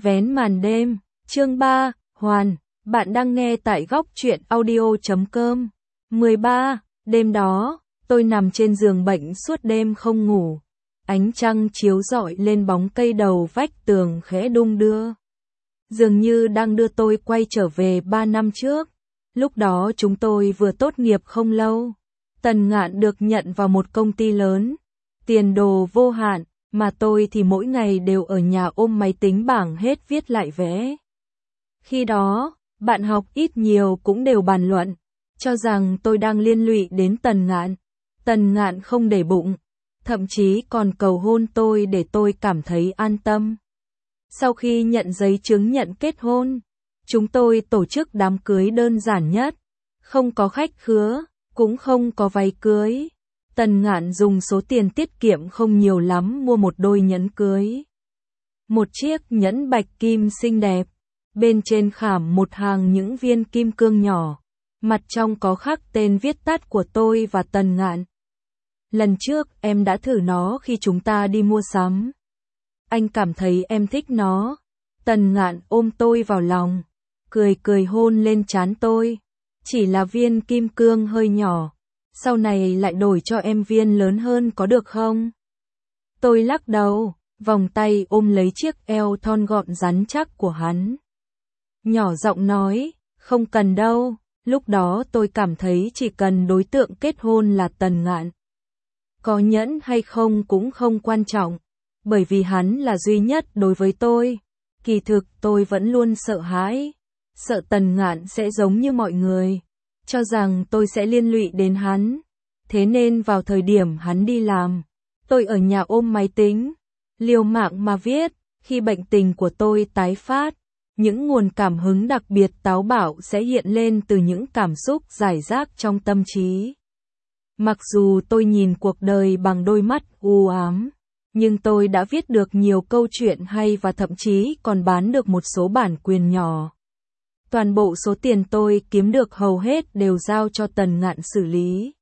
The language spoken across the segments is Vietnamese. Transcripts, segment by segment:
Vén màn đêm, chương 3, Hoàn, bạn đang nghe tại góc truyện audio.com. 13, đêm đó, tôi nằm trên giường bệnh suốt đêm không ngủ. Ánh trăng chiếu rọi lên bóng cây đầu vách tường khẽ đung đưa. Dường như đang đưa tôi quay trở về 3 năm trước. Lúc đó chúng tôi vừa tốt nghiệp không lâu. Tần Ngạn được nhận vào một công ty lớn. Tiền đồ vô hạn. Mà tôi thì mỗi ngày đều ở nhà ôm máy tính bảng hết viết lại vẽ. Khi đó, bạn học ít nhiều cũng đều bàn luận, cho rằng tôi đang liên lụy đến Tần Ngạn. Tần Ngạn không để bụng, thậm chí còn cầu hôn tôi để tôi cảm thấy an tâm. Sau khi nhận giấy chứng nhận kết hôn, chúng tôi tổ chức đám cưới đơn giản nhất, không có khách khứa, cũng không có váy cưới. Tần Ngạn dùng số tiền tiết kiệm không nhiều lắm mua một đôi nhẫn cưới. Một chiếc nhẫn bạch kim xinh đẹp, bên trên khảm một hàng những viên kim cương nhỏ, mặt trong có khắc tên viết tắt của tôi và Tần Ngạn. Lần trước em đã thử nó khi chúng ta đi mua sắm. Anh cảm thấy em thích nó. Tần Ngạn ôm tôi vào lòng, cười cười hôn lên trán tôi. Chỉ là viên kim cương hơi nhỏ. Sau này lại đổi cho em viên lớn hơn có được không? Tôi lắc đầu, vòng tay ôm lấy chiếc eo thon gọn rắn chắc của hắn. Nhỏ giọng nói, không cần đâu, lúc đó tôi cảm thấy chỉ cần đối tượng kết hôn là Tần Ngạn. Có nhẫn hay không cũng không quan trọng, bởi vì hắn là duy nhất đối với tôi. Kỳ thực tôi vẫn luôn sợ hãi, sợ Tần Ngạn sẽ giống như mọi người, cho rằng tôi sẽ liên lụy đến hắn. Thế nên vào thời điểm hắn đi làm, tôi ở nhà ôm máy tính, liều mạng mà viết. Khi bệnh tình của tôi tái phát, những nguồn cảm hứng đặc biệt táo bạo sẽ hiện lên từ những cảm xúc rải rác trong tâm trí. Mặc dù tôi nhìn cuộc đời bằng đôi mắt u ám, nhưng tôi đã viết được nhiều câu chuyện hay và thậm chí còn bán được một số bản quyền nhỏ. Toàn bộ số tiền tôi kiếm được hầu hết đều giao cho Tần Ngạn xử lý.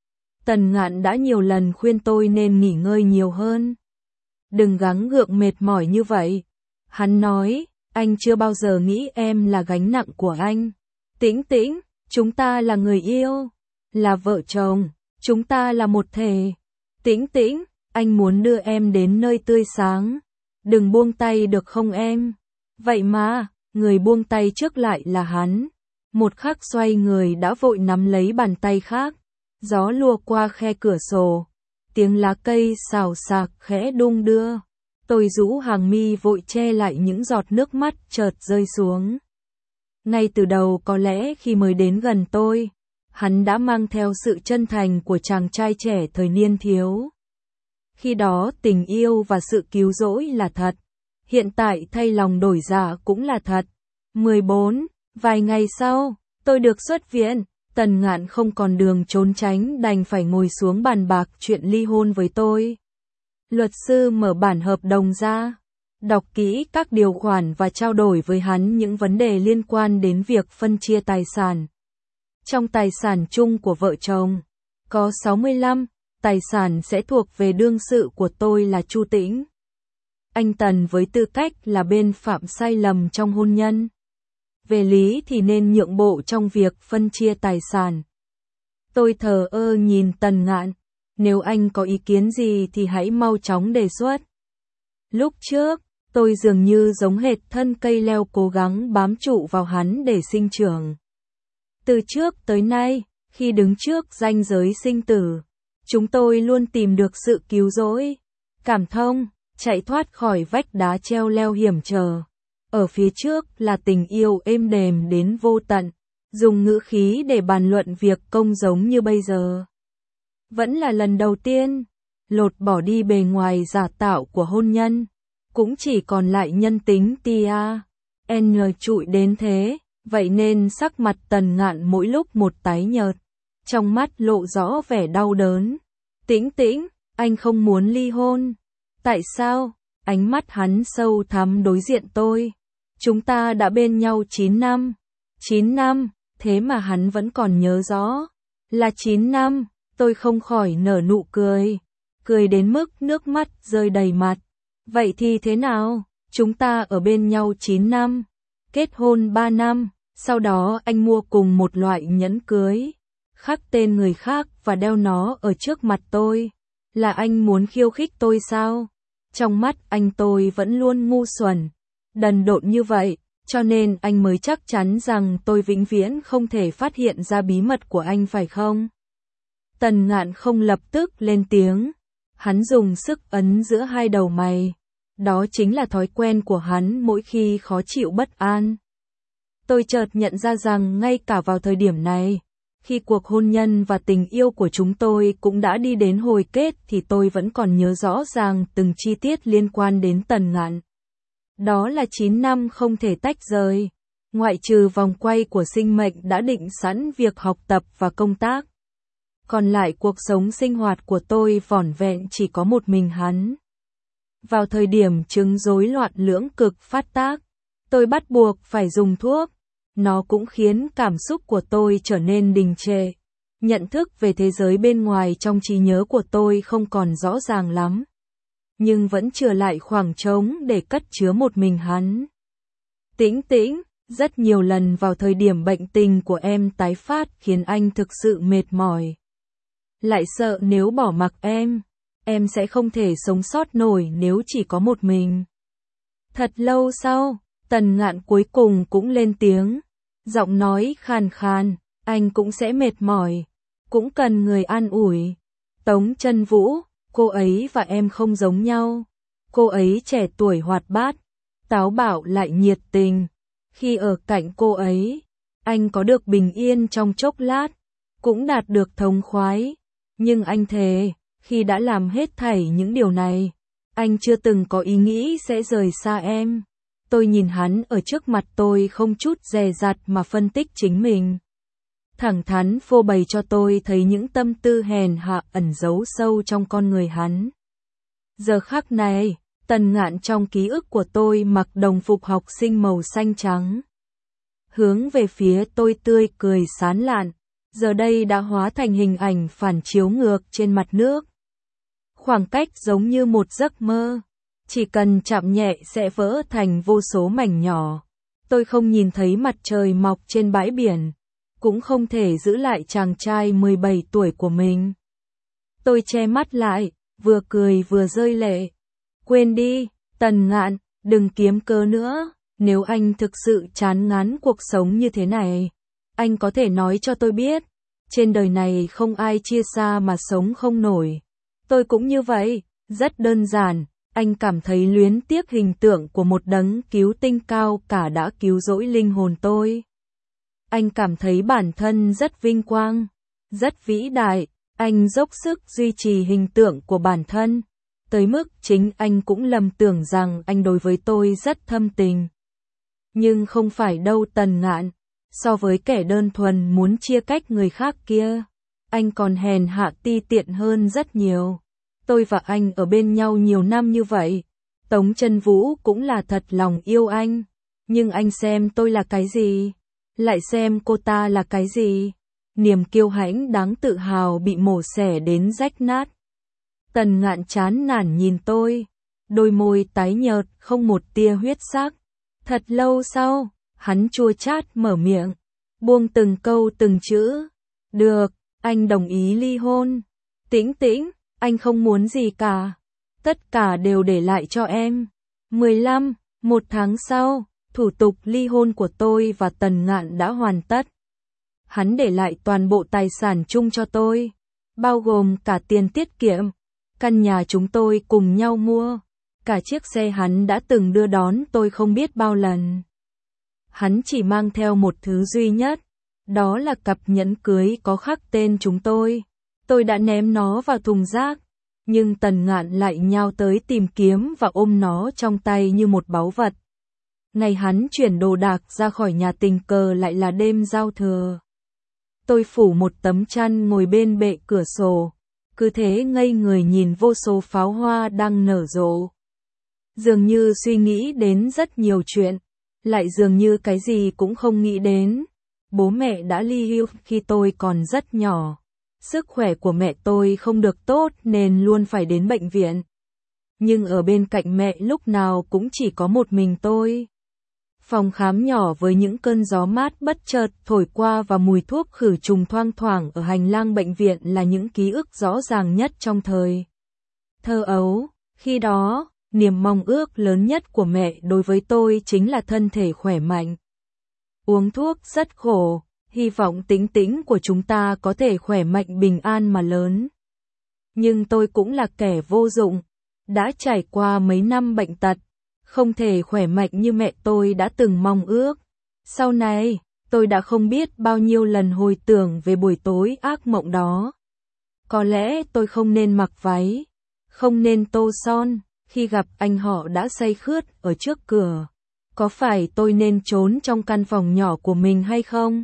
Tần Ngạn đã nhiều lần khuyên tôi nên nghỉ ngơi nhiều hơn. Đừng gắng gượng mệt mỏi như vậy. Hắn nói, anh chưa bao giờ nghĩ em là gánh nặng của anh. Tĩnh tĩnh, chúng ta là người yêu, là vợ chồng, chúng ta là một thể. Tĩnh tĩnh, anh muốn đưa em đến nơi tươi sáng. Đừng buông tay được không em? Vậy mà, người buông tay trước lại là hắn. Một khắc xoay người đã vội nắm lấy bàn tay khác. Gió lùa qua khe cửa sổ, tiếng lá cây xào xạc khẽ đung đưa. Tôi rũ hàng mi vội che lại những giọt nước mắt chợt rơi xuống. Ngay từ đầu có lẽ khi mới đến gần tôi, hắn đã mang theo sự chân thành của chàng trai trẻ thời niên thiếu. Khi đó tình yêu và sự cứu rỗi là thật, hiện tại thay lòng đổi dạ cũng là thật. 14, vài ngày sau, tôi được xuất viện. Tần Ngạn không còn đường trốn tránh đành phải ngồi xuống bàn bạc chuyện ly hôn với tôi. Luật sư mở bản hợp đồng ra, đọc kỹ các điều khoản và trao đổi với hắn những vấn đề liên quan đến việc phân chia tài sản. Trong tài sản chung của vợ chồng, có 65, tài sản sẽ thuộc về đương sự của tôi là Chu Tĩnh. Anh Tần với tư cách là bên phạm sai lầm trong hôn nhân. Về lý thì nên nhượng bộ trong việc phân chia tài sản. Tôi thờ ơ nhìn Tần Ngạn, nếu anh có ý kiến gì thì hãy mau chóng đề xuất. Lúc trước, tôi dường như giống hệt thân cây leo cố gắng bám trụ vào hắn để sinh trưởng. Từ trước tới nay, khi đứng trước ranh giới sinh tử, chúng tôi luôn tìm được sự cứu rỗi, cảm thông, chạy thoát khỏi vách đá treo leo hiểm trở. Ở phía trước là tình yêu êm đềm đến vô tận, dùng ngữ khí để bàn luận việc công giống như bây giờ. Vẫn là lần đầu tiên, lột bỏ đi bề ngoài giả tạo của hôn nhân, cũng chỉ còn lại nhân tính tia, trụi đến thế, vậy nên sắc mặt Tần Ngạn mỗi lúc một tái nhợt, trong mắt lộ rõ vẻ đau đớn. Tĩnh tĩnh, anh không muốn ly hôn. Tại sao? Ánh mắt hắn sâu thẳm đối diện tôi. Chúng ta đã bên nhau 9 năm. 9 năm, thế mà hắn vẫn còn nhớ rõ. Là 9 năm, tôi không khỏi nở nụ cười. Cười đến mức nước mắt rơi đầy mặt. Vậy thì thế nào? Chúng ta ở bên nhau 9 năm, kết hôn 3 năm, sau đó anh mua cùng một loại nhẫn cưới, khắc tên người khác và đeo nó ở trước mặt tôi. Là anh muốn khiêu khích tôi sao? Trong mắt anh tôi vẫn luôn ngu xuẩn, đần độn như vậy, cho nên anh mới chắc chắn rằng tôi vĩnh viễn không thể phát hiện ra bí mật của anh phải không? Tần Ngạn không lập tức lên tiếng, hắn dùng sức ấn giữa hai đầu mày. Đó chính là thói quen của hắn mỗi khi khó chịu bất an. Tôi chợt nhận ra rằng ngay cả vào thời điểm này, khi cuộc hôn nhân và tình yêu của chúng tôi cũng đã đi đến hồi kết thì tôi vẫn còn nhớ rõ ràng từng chi tiết liên quan đến Tần Ngạn. Đó là 9 năm không thể tách rời, ngoại trừ vòng quay của sinh mệnh đã định sẵn việc học tập và công tác. Còn lại cuộc sống sinh hoạt của tôi vỏn vẹn chỉ có một mình hắn. Vào thời điểm chứng rối loạn lưỡng cực phát tác, tôi bắt buộc phải dùng thuốc. Nó cũng khiến cảm xúc của tôi trở nên đình trệ. Nhận thức về thế giới bên ngoài trong trí nhớ của tôi không còn rõ ràng lắm. Nhưng vẫn chừa lại khoảng trống để cất chứa một mình hắn. Tĩnh Tĩnh, rất nhiều lần vào thời điểm bệnh tình của em tái phát khiến anh thực sự mệt mỏi. Lại sợ nếu bỏ mặc em sẽ không thể sống sót nổi nếu chỉ có một mình. Thật lâu sau, Tần Ngạn cuối cùng cũng lên tiếng, giọng nói khàn khàn, anh cũng sẽ mệt mỏi, cũng cần người an ủi. Tống Chân Vũ, cô ấy và em không giống nhau. Cô ấy trẻ tuổi hoạt bát, táo bạo lại nhiệt tình. Khi ở cạnh cô ấy, anh có được bình yên trong chốc lát, cũng đạt được thống khoái. Nhưng anh thề, khi đã làm hết thảy những điều này, anh chưa từng có ý nghĩ sẽ rời xa em. Tôi nhìn hắn ở trước mặt tôi không chút dè dặt mà phân tích chính mình. Thẳng thắn phô bày cho tôi thấy những tâm tư hèn hạ ẩn giấu sâu trong con người hắn. Giờ khắc này, Tần Ngạn trong ký ức của tôi mặc đồng phục học sinh màu xanh trắng. Hướng về phía tôi tươi cười sán lạn, giờ đây đã hóa thành hình ảnh phản chiếu ngược trên mặt nước. Khoảng cách giống như một giấc mơ, chỉ cần chạm nhẹ sẽ vỡ thành vô số mảnh nhỏ. Tôi không nhìn thấy mặt trời mọc trên bãi biển, cũng không thể giữ lại chàng trai 17 tuổi của mình. Tôi che mắt lại, vừa cười vừa rơi lệ. Quên đi, Tần Ngạn, đừng kiếm cớ nữa, nếu anh thực sự chán ngán cuộc sống như thế này, anh có thể nói cho tôi biết. Trên đời này không ai chia xa mà sống không nổi. Tôi cũng như vậy, rất đơn giản, anh cảm thấy luyến tiếc hình tượng của một đấng cứu tinh cao cả đã cứu rỗi linh hồn tôi. Anh cảm thấy bản thân rất vinh quang, rất vĩ đại, anh dốc sức duy trì hình tượng của bản thân, tới mức chính anh cũng lầm tưởng rằng anh đối với tôi rất thâm tình. Nhưng không phải đâu Tần Ngạn, so với kẻ đơn thuần muốn chia cách người khác kia, anh còn hèn hạ ti tiện hơn rất nhiều. Tôi và anh ở bên nhau nhiều năm như vậy, Tống Chân Vũ cũng là thật lòng yêu anh, nhưng anh xem tôi là cái gì? Lại xem cô ta là cái gì? Niềm kiêu hãnh đáng tự hào bị mổ xẻ đến rách nát. Tần Ngạn chán nản nhìn tôi, đôi môi tái nhợt không một tia huyết sắc. Thật lâu sau, hắn chua chát mở miệng, buông từng câu từng chữ. Được, anh đồng ý ly hôn. Tĩnh Tĩnh, anh không muốn gì cả. Tất cả đều để lại cho em. 1 tháng sau, thủ tục ly hôn của tôi và Tần Ngạn đã hoàn tất. Hắn để lại toàn bộ tài sản chung cho tôi, bao gồm cả tiền tiết kiệm, căn nhà chúng tôi cùng nhau mua, cả chiếc xe hắn đã từng đưa đón tôi không biết bao lần. Hắn chỉ mang theo một thứ duy nhất, đó là cặp nhẫn cưới có khắc tên chúng tôi. Tôi đã ném nó vào thùng rác, nhưng Tần Ngạn lại nhào tới tìm kiếm và ôm nó trong tay như một báu vật. Ngày hắn chuyển đồ đạc ra khỏi nhà tình cờ lại là đêm giao thừa. Tôi phủ một tấm chăn ngồi bên bệ cửa sổ, cứ thế ngây người nhìn vô số pháo hoa đang nở rộ. Dường như suy nghĩ đến rất nhiều chuyện, lại dường như cái gì cũng không nghĩ đến. Bố mẹ đã ly hôn khi tôi còn rất nhỏ. Sức khỏe của mẹ tôi không được tốt nên luôn phải đến bệnh viện. nhưng ở bên cạnh mẹ lúc nào cũng chỉ có một mình tôi. Phòng khám nhỏ với những cơn gió mát bất chợt thổi qua và mùi thuốc khử trùng thoang thoảng ở hành lang bệnh viện là những ký ức rõ ràng nhất trong thời thơ ấu. Khi đó, niềm mong ước lớn nhất của mẹ đối với tôi chính là thân thể khỏe mạnh. Uống thuốc rất khổ, hy vọng Tĩnh Tĩnh của chúng ta có thể khỏe mạnh bình an mà lớn. Nhưng tôi cũng là kẻ vô dụng, đã trải qua mấy năm bệnh tật, không thể khỏe mạnh như mẹ tôi đã từng mong ước. Sau này, tôi đã không biết bao nhiêu lần hồi tưởng về buổi tối ác mộng đó. Có lẽ tôi không nên mặc váy, không nên tô son, khi gặp anh họ đã say khướt ở trước cửa. Có phải tôi nên trốn trong căn phòng nhỏ của mình hay không?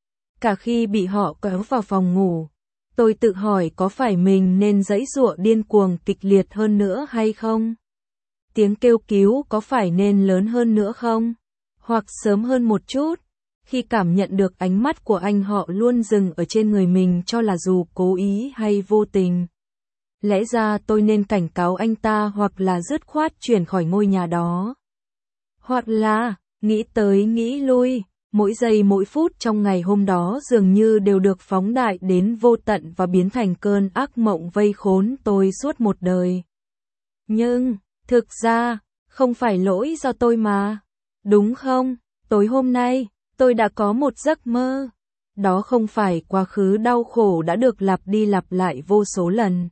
Cả khi bị họ kéo vào phòng ngủ, tôi tự hỏi có phải mình nên giãy giụa điên cuồng kịch liệt hơn nữa hay không? Tiếng kêu cứu có phải nên lớn hơn nữa không? Hoặc sớm hơn một chút, khi cảm nhận được ánh mắt của anh họ luôn dừng ở trên người mình cho là dù cố ý hay vô tình. Lẽ ra tôi nên cảnh cáo anh ta hoặc là dứt khoát chuyển khỏi ngôi nhà đó. Hoặc là, nghĩ tới nghĩ lui, mỗi giây mỗi phút trong ngày hôm đó dường như đều được phóng đại đến vô tận và biến thành cơn ác mộng vây khốn tôi suốt một đời. Nhưng, thực ra, không phải lỗi do tôi mà. Đúng không? Tối hôm nay, tôi đã có một giấc mơ. Đó không phải quá khứ đau khổ đã được lặp đi lặp lại vô số lần.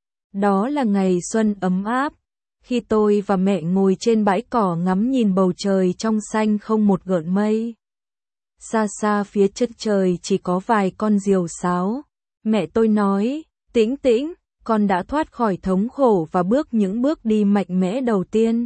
Đó là ngày xuân ấm áp, khi tôi và mẹ ngồi trên bãi cỏ ngắm nhìn bầu trời trong xanh không một gợn mây. Xa xa phía chân trời chỉ có vài con diều sáo. Mẹ tôi nói, Tĩnh Tĩnh, con đã thoát khỏi thống khổ và bước những bước đi mạnh mẽ đầu tiên.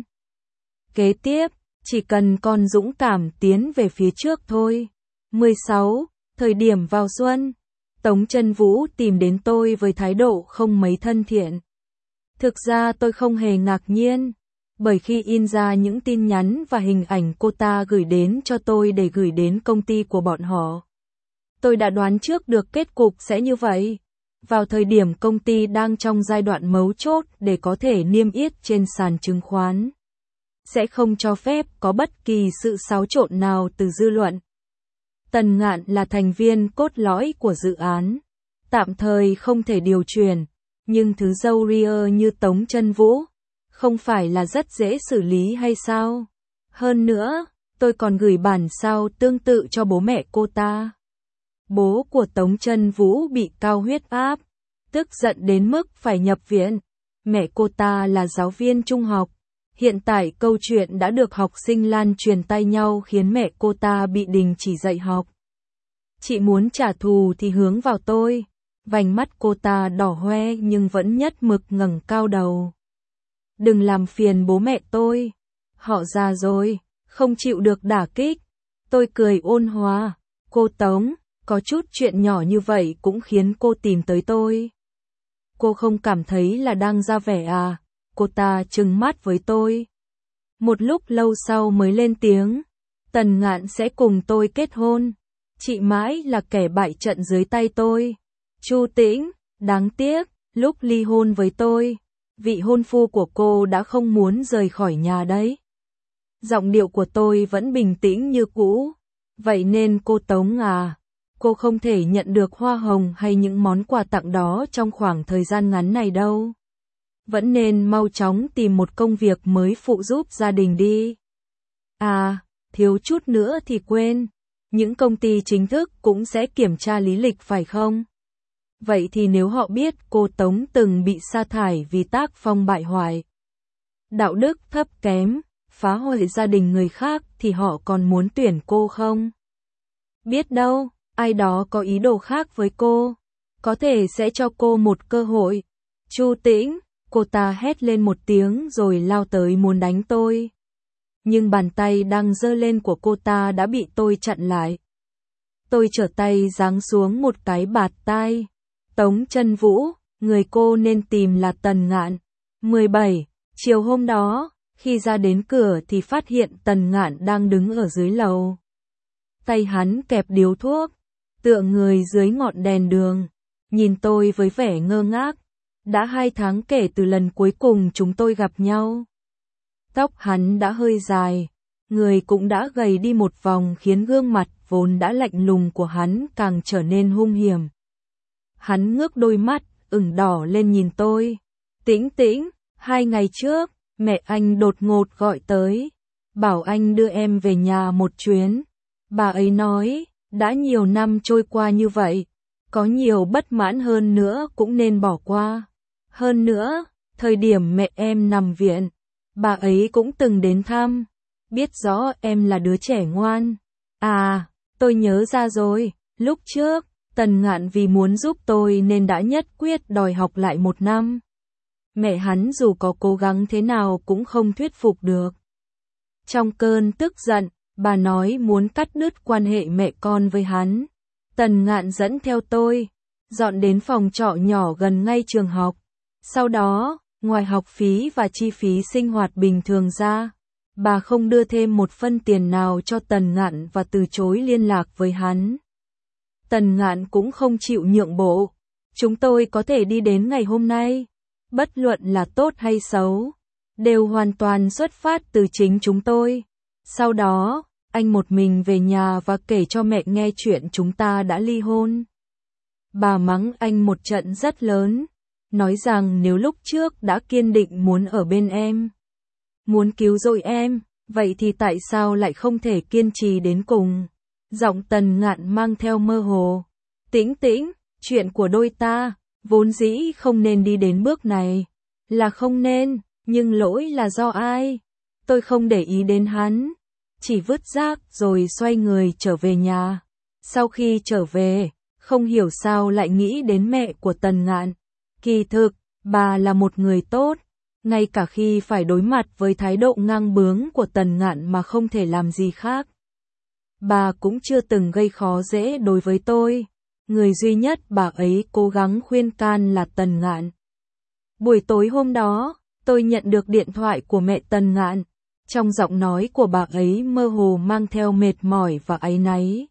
Kế tiếp, chỉ cần con dũng cảm tiến về phía trước thôi. 16. Thời điểm vào xuân, Tống Chân Vũ tìm đến tôi với thái độ không mấy thân thiện. Thực ra tôi không hề ngạc nhiên, bởi khi in ra những tin nhắn và hình ảnh cô ta gửi đến cho tôi để gửi đến công ty của bọn họ. Tôi đã đoán trước được kết cục sẽ như vậy. Vào thời điểm công ty đang trong giai đoạn mấu chốt để có thể niêm yết trên sàn chứng khoán, sẽ không cho phép có bất kỳ sự xáo trộn nào từ dư luận. Tần Ngạn là thành viên cốt lõi của dự án, tạm thời không thể điều chuyển, nhưng thứ dâu ria như Tống Chân Vũ, không phải là rất dễ xử lý hay sao? Hơn nữa, tôi còn gửi bản sao tương tự cho bố mẹ cô ta. Bố của Tống Chân Vũ bị cao huyết áp, tức giận đến mức phải nhập viện. Mẹ cô ta là giáo viên trung học. Hiện tại câu chuyện đã được học sinh lan truyền tay nhau khiến mẹ cô ta bị đình chỉ dạy học. Chị muốn trả thù thì hướng vào tôi. Vành mắt cô ta đỏ hoe nhưng vẫn nhất mực ngẩng cao đầu. Đừng làm phiền bố mẹ tôi. Họ già rồi, không chịu được đả kích. Tôi cười ôn hòa. Cô Tống, có chút chuyện nhỏ như vậy cũng khiến cô tìm tới tôi. Cô không cảm thấy là đang ra vẻ à? Cô ta trừng mắt với tôi. Một lúc lâu sau mới lên tiếng. Tần Ngạn sẽ cùng tôi kết hôn. Chị mãi là kẻ bại trận dưới tay tôi. Chu Tĩnh, đáng tiếc, lúc ly hôn với tôi, vị hôn phu của cô đã không muốn rời khỏi nhà đấy. Giọng điệu của tôi vẫn bình tĩnh như cũ. Vậy nên cô Tống à, cô không thể nhận được hoa hồng hay những món quà tặng đó trong khoảng thời gian ngắn này đâu. Vẫn nên mau chóng tìm một công việc mới phụ giúp gia đình đi. À, thiếu chút nữa thì quên. Những công ty chính thức cũng sẽ kiểm tra lý lịch phải không? Vậy thì nếu họ biết cô Tống từng bị sa thải vì tác phong bại hoại, đạo đức thấp kém, phá hoại gia đình người khác thì họ còn muốn tuyển cô không? Biết đâu, ai đó có ý đồ khác với cô, có thể sẽ cho cô một cơ hội. Chu Tĩnh, cô ta hét lên một tiếng rồi lao tới muốn đánh tôi. Nhưng bàn tay đang giơ lên của cô ta đã bị tôi chặn lại. Tôi trở tay giáng xuống một cái bạt tai. Tống Chân Vũ, người cô nên tìm là Tần Ngạn. 17. Chiều hôm đó, khi ra đến cửa thì phát hiện Tần Ngạn đang đứng ở dưới lầu. Tay hắn kẹp điếu thuốc, tựa người dưới ngọn đèn đường, nhìn tôi với vẻ ngơ ngác. Đã 2 tháng kể từ lần cuối cùng chúng tôi gặp nhau. Tóc hắn đã hơi dài, người cũng đã gầy đi một vòng khiến gương mặt vốn đã lạnh lùng của hắn càng trở nên hung hiểm. Hắn ngước đôi mắt, ửng đỏ lên nhìn tôi. Tĩnh Tĩnh, 2 ngày trước, mẹ anh đột ngột gọi tới, bảo anh đưa em về nhà một chuyến. Bà ấy nói, đã nhiều năm trôi qua như vậy, có nhiều bất mãn hơn nữa cũng nên bỏ qua. Hơn nữa, thời điểm mẹ em nằm viện, bà ấy cũng từng đến thăm, biết rõ em là đứa trẻ ngoan. À, tôi nhớ ra rồi, lúc trước, Tần Ngạn vì muốn giúp tôi nên đã nhất quyết đòi học lại 1 năm. Mẹ hắn dù có cố gắng thế nào cũng không thuyết phục được. Trong cơn tức giận, bà nói muốn cắt đứt quan hệ mẹ con với hắn. Tần Ngạn dẫn theo tôi, dọn đến phòng trọ nhỏ gần ngay trường học. Sau đó, ngoài học phí và chi phí sinh hoạt bình thường ra, bà không đưa thêm một phân tiền nào cho Tần Ngạn và từ chối liên lạc với hắn. Tần Ngạn cũng không chịu nhượng bộ. Chúng tôi có thể đi đến ngày hôm nay, bất luận là tốt hay xấu, đều hoàn toàn xuất phát từ chính chúng tôi. Sau đó, anh một mình về nhà và kể cho mẹ nghe chuyện chúng ta đã ly hôn. Bà mắng anh một trận rất lớn, nói rằng nếu lúc trước đã kiên định muốn ở bên em, muốn cứu rỗi em, vậy thì tại sao lại không thể kiên trì đến cùng. Giọng Tần Ngạn mang theo mơ hồ. Tĩnh Tĩnh, chuyện của đôi ta, vốn dĩ không nên đi đến bước này. Là không nên, nhưng lỗi là do ai? Tôi không để ý đến hắn, chỉ vứt rác rồi xoay người trở về nhà. Sau khi trở về, không hiểu sao lại nghĩ đến mẹ của Tần Ngạn. Kỳ thực, bà là một người tốt, ngay cả khi phải đối mặt với thái độ ngang bướng của Tần Ngạn mà không thể làm gì khác. Bà cũng chưa từng gây khó dễ đối với tôi. Người duy nhất bà ấy cố gắng khuyên can là Tần Ngạn. Buổi tối hôm đó, tôi nhận được điện thoại của mẹ Tần Ngạn. Trong giọng nói của bà ấy mơ hồ mang theo mệt mỏi và áy náy.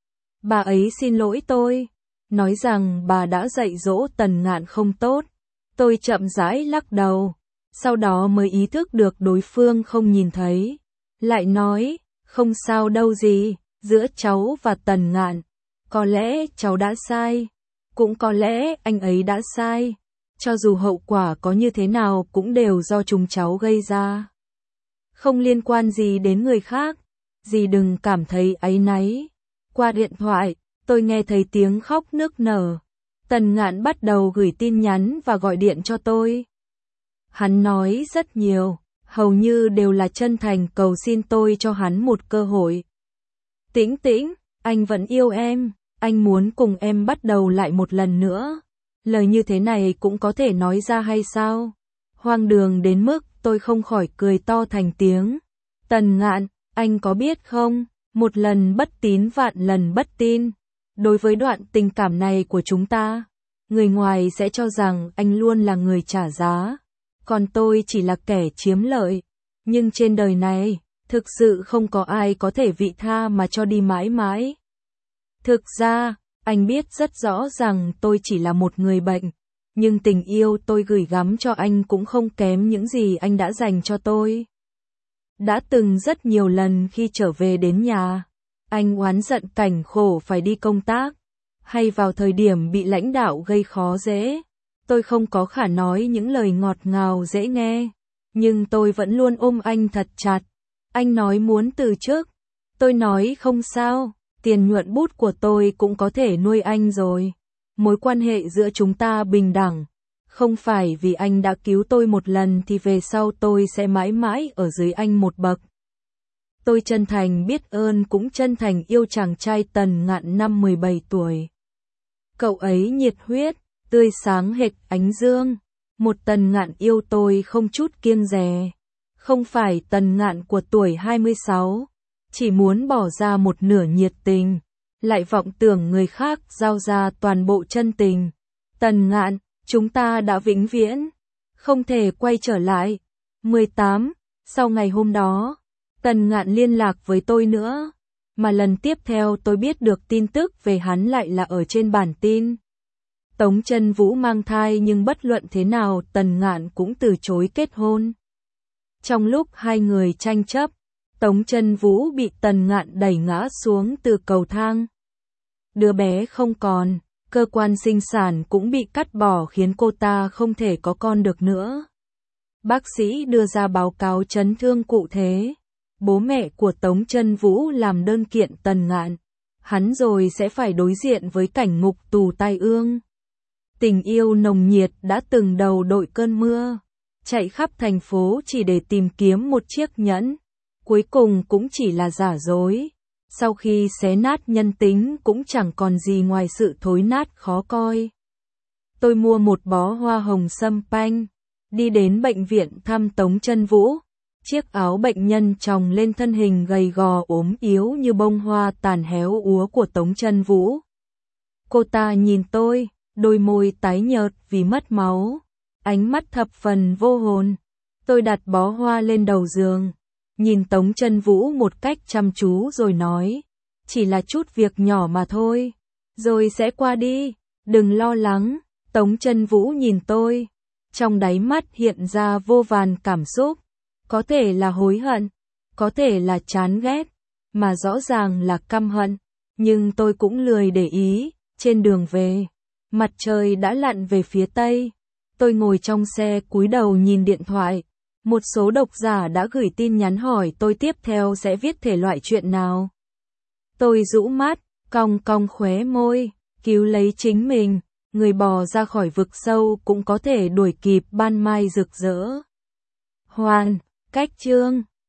Bà ấy xin lỗi tôi, nói rằng bà đã dạy dỗ Tần Ngạn không tốt. Tôi chậm rãi lắc đầu, sau đó mới ý thức được đối phương không nhìn thấy. Lại nói, không sao đâu gì, giữa cháu và Tần Ngạn, có lẽ cháu đã sai, cũng có lẽ anh ấy đã sai. Cho dù hậu quả có như thế nào cũng đều do chúng cháu gây ra. Không liên quan gì đến người khác, dì đừng cảm thấy áy náy. Qua điện thoại, tôi nghe thấy tiếng khóc nức nở. Tần Ngạn bắt đầu gửi tin nhắn và gọi điện cho tôi. Hắn nói rất nhiều, hầu như đều là chân thành cầu xin tôi cho hắn một cơ hội. Tĩnh Tĩnh, anh vẫn yêu em, anh muốn cùng em bắt đầu lại một lần nữa. Lời như thế này cũng có thể nói ra hay sao? Hoang đường đến mức tôi không khỏi cười to thành tiếng. Tần Ngạn, anh có biết không, một lần bất tín vạn lần bất tin. Đối với đoạn tình cảm này của chúng ta, người ngoài sẽ cho rằng anh luôn là người trả giá, còn tôi chỉ là kẻ chiếm lợi. Nhưng trên đời này, thực sự không có ai có thể vị tha mà cho đi mãi mãi. Thực ra, anh biết rất rõ rằng tôi chỉ là một người bệnh, nhưng tình yêu tôi gửi gắm cho anh cũng không kém những gì anh đã dành cho tôi. Đã từng rất nhiều lần khi trở về đến nhà, anh oán giận cảnh khổ phải đi công tác, hay vào thời điểm bị lãnh đạo gây khó dễ. Tôi không có khả nói những lời ngọt ngào dễ nghe, nhưng tôi vẫn luôn ôm anh thật chặt. Anh nói muốn từ chức, tôi nói không sao, tiền nhuận bút của tôi cũng có thể nuôi anh rồi. Mối quan hệ giữa chúng ta bình đẳng, không phải vì anh đã cứu tôi một lần thì về sau tôi sẽ mãi mãi ở dưới anh một bậc. Tôi chân thành biết ơn cũng chân thành yêu chàng trai Tần Ngạn năm 17 tuổi. Cậu ấy nhiệt huyết, tươi sáng hệt ánh dương. Một Tần Ngạn yêu tôi không chút kiêng dè. Không phải Tần Ngạn của tuổi 26, chỉ muốn bỏ ra một nửa nhiệt tình, lại vọng tưởng người khác giao ra toàn bộ chân tình. Tần Ngạn, chúng ta đã vĩnh viễn, không thể quay trở lại. 18. Sau ngày hôm đó, Tần Ngạn liên lạc với tôi nữa, mà lần tiếp theo tôi biết được tin tức về hắn lại là ở trên bản tin. Tống Chân Vũ mang thai nhưng bất luận thế nào Tần Ngạn cũng từ chối kết hôn. Trong lúc hai người tranh chấp, Tống Chân Vũ bị Tần Ngạn đẩy ngã xuống từ cầu thang. Đứa bé không còn, cơ quan sinh sản cũng bị cắt bỏ khiến cô ta không thể có con được nữa. Bác sĩ đưa ra báo cáo chấn thương cụ thể. Bố mẹ của Tống Chân Vũ làm đơn kiện Tần Ngạn. Hắn rồi sẽ phải đối diện với cảnh ngục tù tai ương. Tình yêu nồng nhiệt đã từng đầu đội cơn mưa. Chạy khắp thành phố chỉ để tìm kiếm một chiếc nhẫn. Cuối cùng cũng chỉ là giả dối. Sau khi xé nát nhân tính cũng chẳng còn gì ngoài sự thối nát khó coi. Tôi mua một bó hoa hồng sâm panh. Đi đến bệnh viện thăm Tống Chân Vũ. Chiếc áo bệnh nhân chồng lên thân hình gầy gò ốm yếu như bông hoa tàn héo úa của Tống Chân Vũ. Cô ta nhìn tôi, đôi môi tái nhợt vì mất máu, ánh mắt thập phần vô hồn. Tôi đặt bó hoa lên đầu giường, nhìn Tống Chân Vũ một cách chăm chú rồi nói, chỉ là chút việc nhỏ mà thôi, rồi sẽ qua đi, đừng lo lắng. Tống Chân Vũ nhìn tôi, trong đáy mắt hiện ra vô vàn cảm xúc. Có thể là hối hận, có thể là chán ghét, mà rõ ràng là căm hận, nhưng tôi cũng lười để ý. Trên đường về, mặt trời đã lặn về phía tây. Tôi ngồi trong xe cúi đầu nhìn điện thoại. Một số độc giả đã gửi tin nhắn hỏi tôi tiếp theo sẽ viết thể loại chuyện nào. Tôi rũ mắt, cong cong khóe môi, cứu lấy chính mình. Người bò ra khỏi vực sâu cũng có thể đuổi kịp ban mai rực rỡ. Hoàn, cách chương